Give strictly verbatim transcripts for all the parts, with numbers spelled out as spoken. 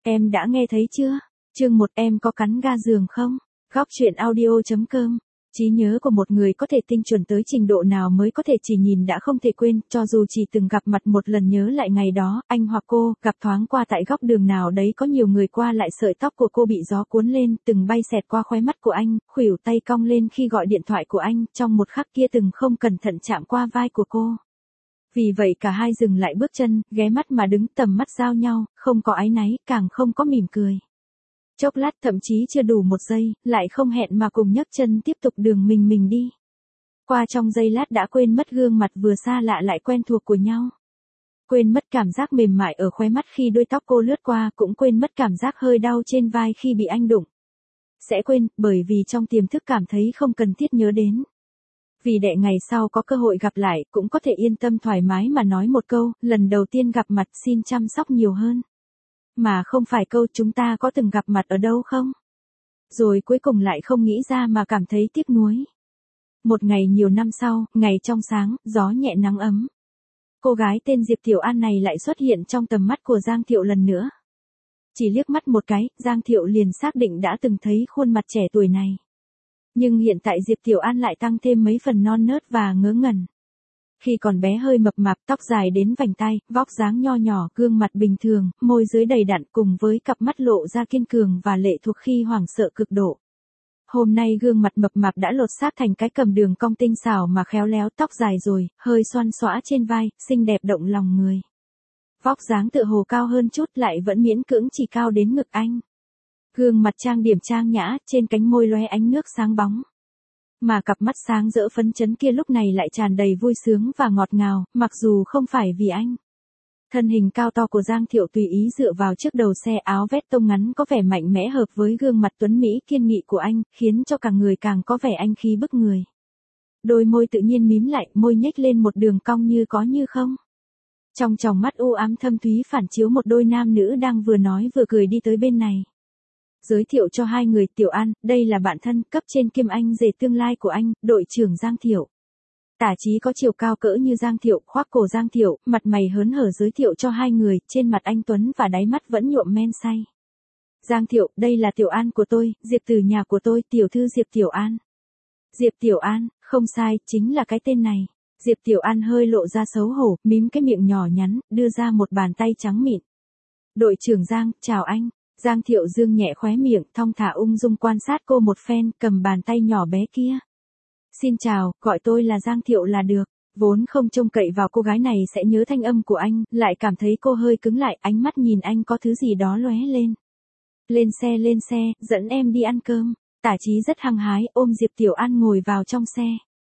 Em đã nghe thấy chưa? Chương một em có cắn ga giường không? Góc truyện audio.com. Trí nhớ của một người có thể tinh chuẩn tới trình độ nào mới có thể chỉ nhìn đã không thể quên, cho dù chỉ từng gặp mặt một lần nhớ lại ngày đó, anh hoặc cô, gặp thoáng qua tại góc đường nào đấy có nhiều người qua lại sợi tóc của cô bị gió cuốn lên, từng bay xẹt qua khóe mắt của anh, khuỷu tay cong lên khi gọi điện thoại của anh, trong một khắc kia từng không cẩn thận chạm qua vai của cô. Vì vậy cả hai dừng lại bước chân, ghé mắt mà đứng tầm mắt giao nhau, không có áy náy, càng không có mỉm cười. Chốc lát thậm chí chưa đủ một giây, lại không hẹn mà cùng nhấc chân tiếp tục đường mình mình đi. Qua trong giây lát đã quên mất gương mặt vừa xa lạ lại quen thuộc của nhau. Quên mất cảm giác mềm mại ở khóe mắt khi đuôi tóc cô lướt qua, cũng quên mất cảm giác hơi đau trên vai khi bị anh đụng. Sẽ quên, bởi vì trong tiềm thức cảm thấy không cần thiết nhớ đến. Vì để ngày sau có cơ hội gặp lại, cũng có thể yên tâm thoải mái mà nói một câu, lần đầu tiên gặp mặt xin chăm sóc nhiều hơn. Mà không phải câu chúng ta có từng gặp mặt ở đâu không? Rồi cuối cùng lại không nghĩ ra mà cảm thấy tiếc nuối. Một ngày nhiều năm sau, ngày trong sáng, gió nhẹ nắng ấm. Cô gái tên Diệp Tiểu An này lại xuất hiện trong tầm mắt của Giang Thiệu lần nữa. Chỉ liếc mắt một cái, Giang Thiệu liền xác định đã từng thấy khuôn mặt trẻ tuổi này. Nhưng hiện tại Diệp Tiểu An lại tăng thêm mấy phần non nớt và ngớ ngẩn. Khi còn bé hơi mập mạp, tóc dài đến vành tai, vóc dáng nho nhỏ, gương mặt bình thường, môi dưới đầy đặn cùng với cặp mắt lộ ra kiên cường và lệ thuộc khi hoảng sợ cực độ. Hôm nay gương mặt mập mạp đã lột xác thành cái cầm đường cong tinh xảo mà khéo léo, tóc dài rồi, hơi xoăn xõa trên vai, xinh đẹp động lòng người. Vóc dáng tựa hồ cao hơn chút lại vẫn miễn cưỡng chỉ cao đến ngực anh. Gương mặt trang điểm trang nhã, trên cánh môi lóe ánh nước sáng bóng. Mà cặp mắt sáng rỡ phấn chấn kia lúc này lại tràn đầy vui sướng và ngọt ngào, mặc dù không phải vì anh. Thân hình cao to của Giang Thiệu tùy ý dựa vào trước đầu xe, áo vest tông ngắn có vẻ mạnh mẽ hợp với gương mặt tuấn mỹ kiên nghị của anh, khiến cho cả người càng có vẻ anh khí bức người. Đôi môi tự nhiên mím lại, môi nhếch lên một đường cong như có như không. Trong tròng mắt u ám thâm thúy phản chiếu một đôi nam nữ đang vừa nói vừa cười đi tới bên này. Giới thiệu cho hai người, Tiểu An, đây là bạn thân cấp trên kiêm anh rể tương lai của anh, đội trưởng Giang Thiệu. Tả Chí có chiều cao cỡ như Giang Thiệu, khoác cổ Giang Thiệu, mặt mày hớn hở giới thiệu cho hai người, trên mặt anh tuấn và đáy mắt vẫn nhuộm men say. Giang Thiệu, đây là Tiểu An của tôi, Diệp từ nhà của tôi, tiểu thư Diệp Tiểu An. Diệp Tiểu An, không sai, chính là cái tên này. Diệp Tiểu An hơi lộ ra xấu hổ, mím cái miệng nhỏ nhắn, đưa ra một bàn tay trắng mịn. Đội trưởng Giang, chào anh. Giang Thiệu dương nhẹ khóe miệng, thong thả ung dung quan sát cô một phen, cầm bàn tay nhỏ bé kia. Xin chào, gọi tôi là Giang Thiệu là được. Vốn không trông cậy vào cô gái này sẽ nhớ thanh âm của anh, lại cảm thấy cô hơi cứng lại, ánh mắt nhìn anh có thứ gì đó lóe lên. Lên xe lên xe, dẫn em đi ăn cơm. Tả Chí rất hăng hái, ôm Diệp Tiểu An ngồi vào trong xe.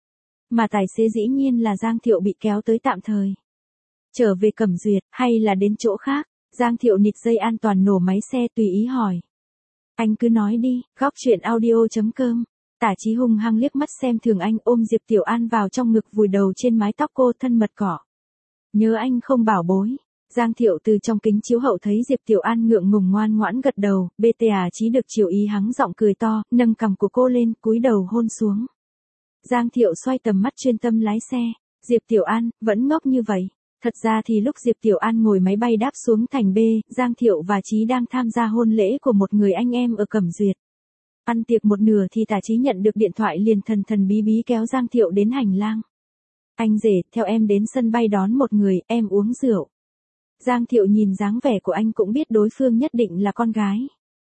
Mà tài xế dĩ nhiên là Giang Thiệu bị kéo tới tạm thời. Trở về Cẩm Duyệt, hay là đến chỗ khác? Giang Thiệu nịt dây an toàn nổ máy xe tùy ý hỏi. Anh cứ nói đi, góc truyện audio.com. Tả Chí hung hăng liếc mắt xem thường anh, ôm Diệp Tiểu An vào trong ngực vùi đầu trên mái tóc cô, thân mật cỏ. Nhớ anh không bảo bối. Giang Thiệu từ trong kính chiếu hậu thấy Diệp Tiểu An ngượng ngùng ngoan ngoãn gật đầu, bê tả Chí được chiều ý hắng giọng cười to, nâng cằm của cô lên, cúi đầu hôn xuống. Giang Thiệu xoay tầm mắt chuyên tâm lái xe. Diệp Tiểu An, vẫn ngốc như vậy. Thật ra thì lúc Diệp Tiểu An ngồi máy bay đáp xuống thành B, Giang Thiệu và Chí đang tham gia hôn lễ của một người anh em ở Cẩm Duyệt. Ăn tiệc một nửa thì Tả Chí nhận được điện thoại liền thần thần bí bí kéo Giang Thiệu đến hành lang. Anh rể, theo em đến sân bay đón một người, em uống rượu. Giang Thiệu nhìn dáng vẻ của anh cũng biết đối phương nhất định là con gái.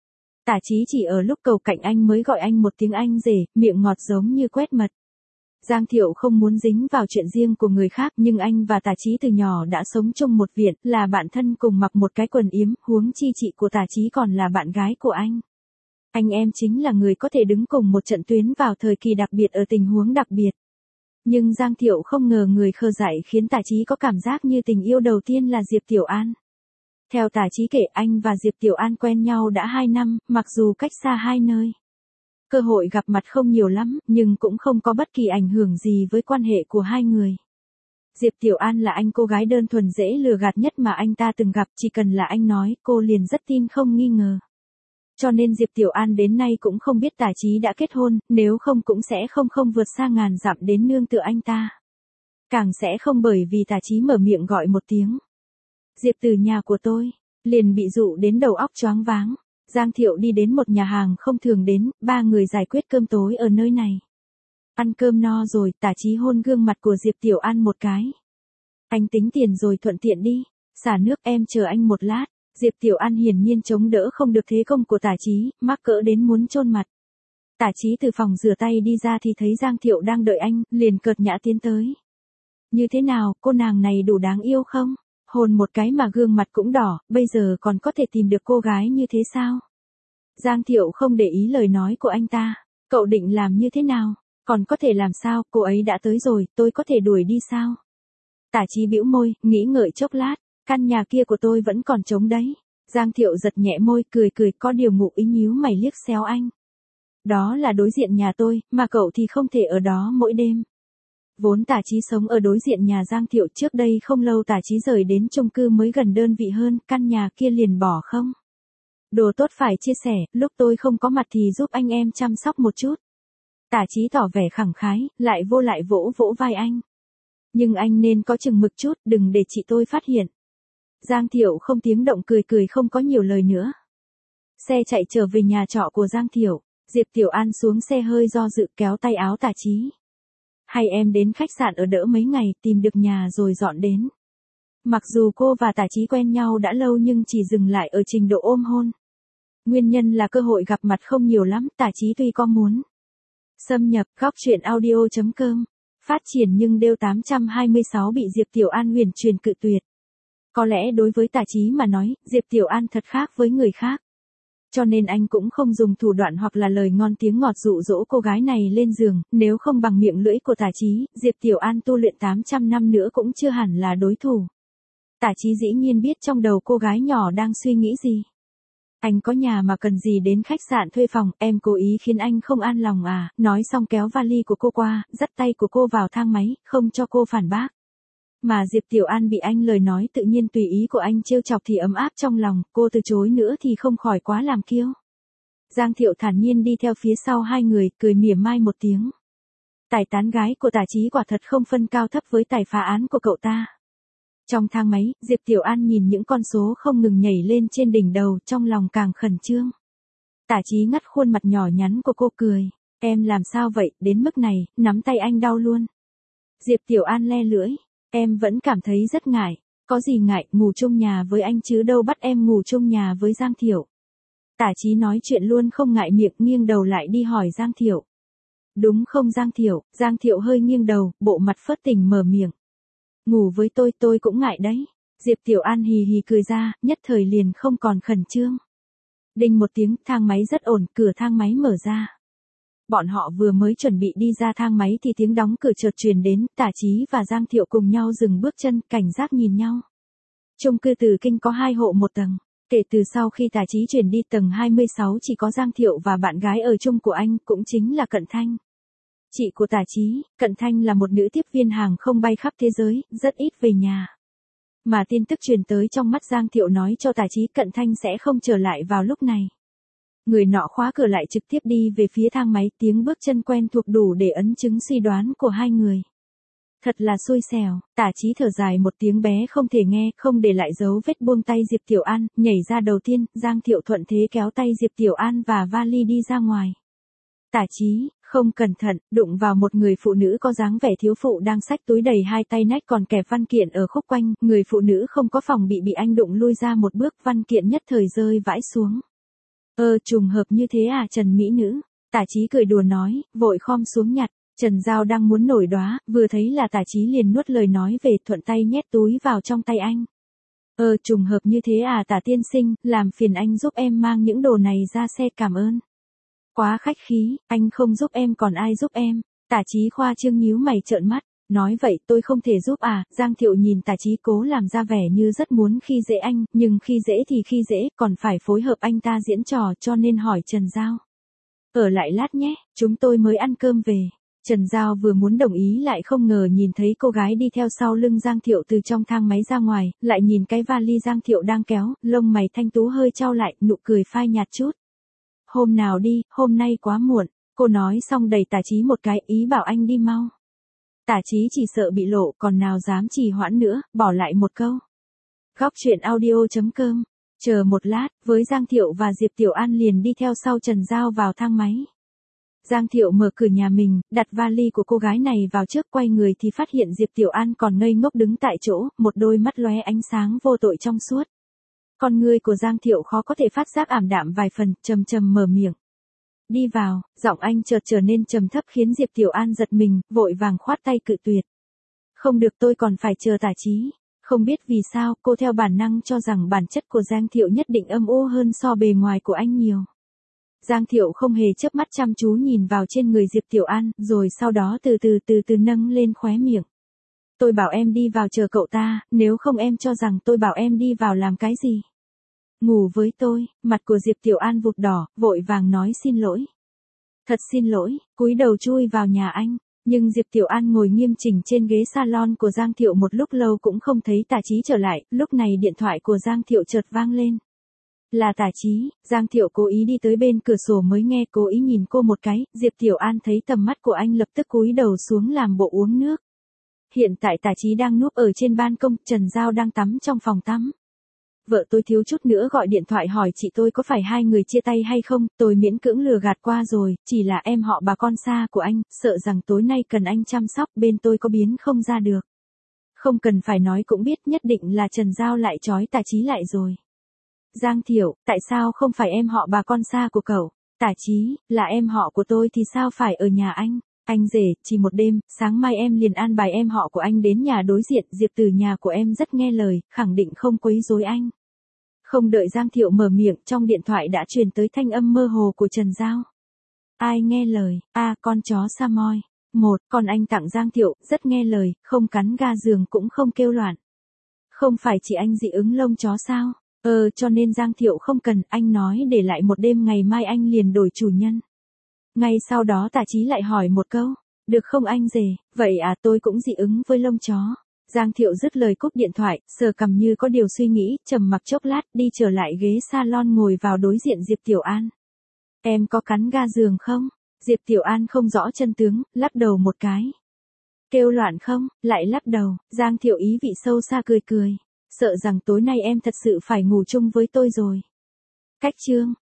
Tả Chí chỉ ở lúc cầu cạnh anh mới gọi anh một tiếng anh rể, miệng ngọt giống như quét mật. Giang Thiệu không muốn dính vào chuyện riêng của người khác, nhưng anh và Tả Chí từ nhỏ đã sống chung một viện, là bạn thân cùng mặc một cái quần yếm, huống chi chị của Tả Chí còn là bạn gái của anh. Anh em chính là người có thể đứng cùng một trận tuyến vào thời kỳ đặc biệt ở tình huống đặc biệt. Nhưng Giang Thiệu không ngờ người khờ dại khiến Tả Chí có cảm giác như tình yêu đầu tiên là Diệp Tiểu An. Theo Tả Chí kể, anh và Diệp Tiểu An quen nhau đã hai năm, mặc dù cách xa hai nơi. Cơ hội gặp mặt không nhiều lắm, nhưng cũng không có bất kỳ ảnh hưởng gì với quan hệ của hai người. Diệp Tiểu An là anh cô gái đơn thuần dễ lừa gạt nhất mà anh ta từng gặp, chỉ cần là anh nói, cô liền rất tin không nghi ngờ. Cho nên Diệp Tiểu An đến nay cũng không biết Tả Chí đã kết hôn, nếu không cũng sẽ không không vượt xa ngàn dặm đến nương tựa anh ta. Càng sẽ không bởi vì Tả Chí mở miệng gọi một tiếng. Diệp từ nhà của tôi. liền bị dụ đến đầu óc choáng váng. Giang Thiệu đi đến một nhà hàng không thường đến, ba người giải quyết cơm tối ở nơi này. Ăn cơm no rồi, Tả Chí hôn gương mặt của Diệp Tiểu An một cái. Anh tính tiền rồi thuận tiện đi, xả nước em chờ anh một lát. Diệp Tiểu An hiển nhiên chống đỡ không được thế công của Tả Chí, mắc cỡ đến muốn chôn mặt. Tả Chí từ phòng rửa tay đi ra thì thấy Giang Thiệu đang đợi anh, liền cợt nhã tiến tới. Như thế nào, cô nàng này đủ đáng yêu không? Hôn một cái mà gương mặt cũng đỏ, bây giờ còn có thể tìm được cô gái như thế sao? Giang Thiệu không để ý lời nói của anh ta. Cậu định làm như thế nào? Còn có thể làm sao, cô ấy đã tới rồi, tôi có thể đuổi đi sao? Tả Chí bĩu môi, nghĩ ngợi chốc lát, căn nhà kia của tôi vẫn còn trống đấy. Giang Thiệu giật nhẹ môi, cười cười, có điều ngụ ý nhíu mày liếc xéo anh. Đó là đối diện nhà tôi, mà cậu thì không thể ở đó mỗi đêm. Vốn Tả Chí sống ở đối diện nhà Giang Thiệu, trước đây không lâu Tả Chí rời đến chung cư mới gần đơn vị hơn, căn nhà kia liền bỏ không. Đồ tốt phải chia sẻ, lúc tôi không có mặt thì giúp anh em chăm sóc một chút. Tả Chí tỏ vẻ khẳng khái, lại vô lại vỗ vỗ vai anh. Nhưng anh nên có chừng mực chút, đừng để chị tôi phát hiện. Giang Thiệu không tiếng động cười cười, không có nhiều lời nữa. Xe chạy trở về nhà trọ của Giang Thiệu, Diệp Tiểu An xuống xe hơi do dự, kéo tay áo Tả Chí. Hay em đến khách sạn ở đỡ mấy ngày, tìm được nhà rồi dọn đến. Mặc dù cô và Tả Chí quen nhau đã lâu nhưng chỉ dừng lại ở trình độ ôm hôn. Nguyên nhân là cơ hội gặp mặt không nhiều lắm, Tả Chí tuy có muốn xâm nhập góc truyện audio chấm com phát triển nhưng Đêu tám trăm hai mươi sáu bị Diệp Tiểu An huyền truyền cự tuyệt. Có lẽ đối với Tả Chí mà nói, Diệp Tiểu An thật khác với người khác. Cho nên anh cũng không dùng thủ đoạn hoặc là lời ngon tiếng ngọt dụ dỗ cô gái này lên giường, nếu không bằng miệng lưỡi của Tả Chí, Diệp Tiểu An tu luyện tám trăm năm nữa cũng chưa hẳn là đối thủ. Tả Chí dĩ nhiên biết trong đầu cô gái nhỏ đang suy nghĩ gì. Anh có nhà mà cần gì đến khách sạn thuê phòng, em cố ý khiến anh không an lòng à, nói xong kéo vali của cô qua, dắt tay của cô vào thang máy, không cho cô phản bác. Mà Diệp Tiểu An bị anh lời nói tự nhiên tùy ý của anh trêu chọc thì ấm áp trong lòng, cô từ chối nữa thì không khỏi quá làm kiêu. Giang Thiệu thản nhiên đi theo phía sau hai người, cười mỉa mai một tiếng. Tài tán gái của Tả Chí quả thật không phân cao thấp với tài phá án của cậu ta. Trong thang máy, Diệp Tiểu An nhìn những con số không ngừng nhảy lên trên đỉnh đầu, trong lòng càng khẩn trương. Tả Chí ngắt khuôn mặt nhỏ nhắn của cô cười. Em làm sao vậy, đến mức này, nắm tay anh đau luôn. Diệp Tiểu An le lưỡi. Em vẫn cảm thấy rất ngại. Có gì ngại, ngủ chung nhà với anh chứ đâu bắt em ngủ chung nhà với Giang Thiệu. Tả Chí nói chuyện luôn không ngại miệng, nghiêng đầu lại đi hỏi Giang Thiệu. Đúng không Giang Thiệu? Giang Thiệu hơi nghiêng đầu, bộ mặt phớt tình mở miệng. Ngủ với tôi tôi cũng ngại đấy. Diệp Tiểu An hì hì cười ra, nhất thời liền không còn khẩn trương. Đinh một tiếng, thang máy rất ổn, cửa thang máy mở ra. Bọn họ vừa mới chuẩn bị đi ra thang máy thì tiếng đóng cửa chợt truyền đến, Tả Chí và Giang Thiệu cùng nhau dừng bước chân, cảnh giác nhìn nhau. Chung cư Từ Kinh có hai hộ một tầng. Kể từ sau khi Tả Chí chuyển đi tầng hai mươi sáu chỉ có Giang Thiệu và bạn gái ở chung của anh, cũng chính là Cận Thanh. Chị của Tả Chí, Cận Thanh là một nữ tiếp viên hàng không bay khắp thế giới, rất ít về nhà. Mà tin tức truyền tới trong mắt Giang Thiệu nói cho Tả Chí Cận Thanh sẽ không trở lại vào lúc này. Người nọ khóa cửa lại trực tiếp đi về phía thang máy, tiếng bước chân quen thuộc đủ để ấn chứng suy đoán của hai người. Thật là xui xẻo, Tả Chí thở dài một tiếng bé không thể nghe, không để lại dấu vết buông tay Diệp Tiểu An, nhảy ra đầu tiên, Giang Thiệu thuận thế kéo tay Diệp Tiểu An và vali đi ra ngoài. Tả Chí, không cẩn thận, đụng vào một người phụ nữ có dáng vẻ thiếu phụ đang xách túi đầy hai tay nách còn kẹp văn kiện ở khúc quanh, người phụ nữ không có phòng bị bị anh đụng lui ra một bước, văn kiện nhất thời rơi vãi xuống. Ơ trùng hợp như thế à Trần Mỹ Nữ, Tả Chí cười đùa nói, vội khom xuống nhặt. Trần Giao đang muốn nổi đoá, vừa thấy là Tả Chí liền nuốt lời nói về, thuận tay nhét túi vào trong tay anh. Ờ trùng hợp như thế à Tả tiên sinh, làm phiền anh giúp em mang những đồ này ra xe, cảm ơn. Quá khách khí, anh không giúp em còn ai giúp em. Tả Chí khoa trương nhíu mày trợn mắt, nói vậy tôi không thể giúp à. Giang Thiệu nhìn Tả Chí cố làm ra vẻ như rất muốn khi dễ anh, nhưng khi dễ thì khi dễ, còn phải phối hợp anh ta diễn trò, cho nên hỏi Trần Giao. Ở lại lát nhé, chúng tôi mới ăn cơm về. Trần Giao vừa muốn đồng ý lại không ngờ nhìn thấy cô gái đi theo sau lưng Giang Thiệu từ trong thang máy ra ngoài, lại nhìn cái vali Giang Thiệu đang kéo, lông mày thanh tú hơi chau lại, nụ cười phai nhạt chút. Hôm nào đi, hôm nay quá muộn, cô nói xong đẩy Tả Chí một cái, ý bảo anh đi mau. Tả Chí chỉ sợ bị lộ, còn nào dám trì hoãn nữa, bỏ lại một câu. Góc truyện audio chấm com Chờ một lát, với Giang Thiệu và Diệp Tiểu An liền đi theo sau Trần Giao vào thang máy. Giang Thiệu mở cửa nhà mình, đặt vali của cô gái này vào trước, quay người thì phát hiện Diệp Tiểu An còn ngây ngốc đứng tại chỗ, một đôi mắt lóe ánh sáng vô tội trong suốt. Con ngươi của Giang Thiệu khó có thể phát giác ảm đạm vài phần, trầm trầm mở miệng. Đi vào, giọng anh chợt trở nên trầm thấp khiến Diệp Tiểu An giật mình, vội vàng khoát tay cự tuyệt. Không được, tôi còn phải chờ Tả Chí. Không biết vì sao, cô theo bản năng cho rằng bản chất của Giang Thiệu nhất định âm u hơn so bề ngoài của anh nhiều. Giang Thiệu không hề chớp mắt chăm chú nhìn vào trên người Diệp Tiểu An, rồi sau đó từ từ từ từ nâng lên khóe miệng. Tôi bảo em đi vào chờ cậu ta, nếu không em cho rằng tôi bảo em đi vào làm cái gì? Ngủ với tôi. Mặt của Diệp Tiểu An vụt đỏ, vội vàng nói xin lỗi. Thật xin lỗi, cúi đầu chui vào nhà anh. Nhưng Diệp Tiểu An ngồi nghiêm chỉnh trên ghế salon của Giang Thiệu một lúc lâu cũng không thấy Tả Chí trở lại, lúc này điện thoại của Giang Thiệu chợt vang lên. Là Tả Chí. Giang Thiệu cố ý đi tới bên cửa sổ mới nghe, cố ý nhìn cô một cái, Diệp Tiểu An thấy tầm mắt của anh lập tức cúi đầu xuống làm bộ uống nước. Hiện tại Tả Chí đang núp ở trên ban công, Trần Giao đang tắm trong phòng tắm. Vợ tôi thiếu chút nữa gọi điện thoại hỏi chị tôi có phải hai người chia tay hay không, tôi miễn cưỡng lừa gạt qua rồi, chỉ là em họ bà con xa của anh, sợ rằng tối nay cần anh chăm sóc, bên tôi có biến không ra được. Không cần phải nói cũng biết, nhất định là Trần Giao lại trói Tả Chí lại rồi. Giang Thiệu, tại sao không phải em họ bà con xa của cậu? Tả Chí, là em họ của tôi thì sao phải ở nhà anh? Anh rể, chỉ một đêm, sáng mai em liền an bài em họ của anh đến nhà đối diện, Diệp từ nhà của em rất nghe lời, khẳng định không quấy rối anh. Không đợi Giang Thiệu mở miệng, trong điện thoại đã truyền tới thanh âm mơ hồ của Trần Giao. Ai nghe lời? A, à, con chó Samoy. Một, con anh tặng Giang Thiệu, rất nghe lời, không cắn ga giường cũng không kêu loạn. Không phải chỉ anh dị ứng lông chó sao? Ờ, cho nên Giang Thiệu không cần, anh nói để lại một đêm, ngày mai anh liền đổi chủ nhân. Ngay sau đó Tả Chí lại hỏi một câu, được không anh rể? Vậy à, tôi cũng dị ứng với lông chó. Giang Thiệu dứt lời cúp điện thoại, sờ cằm như có điều suy nghĩ, trầm mặc chốc lát, đi trở lại ghế salon ngồi vào đối diện Diệp Tiểu An. Em có cắn ga giường không? Diệp Tiểu An không rõ chân tướng, lắc đầu một cái. Kêu loạn không? Lại lắc đầu. Giang Thiệu ý vị sâu xa cười cười. Sợ rằng tối nay em thật sự phải ngủ chung với tôi rồi. Cách chương.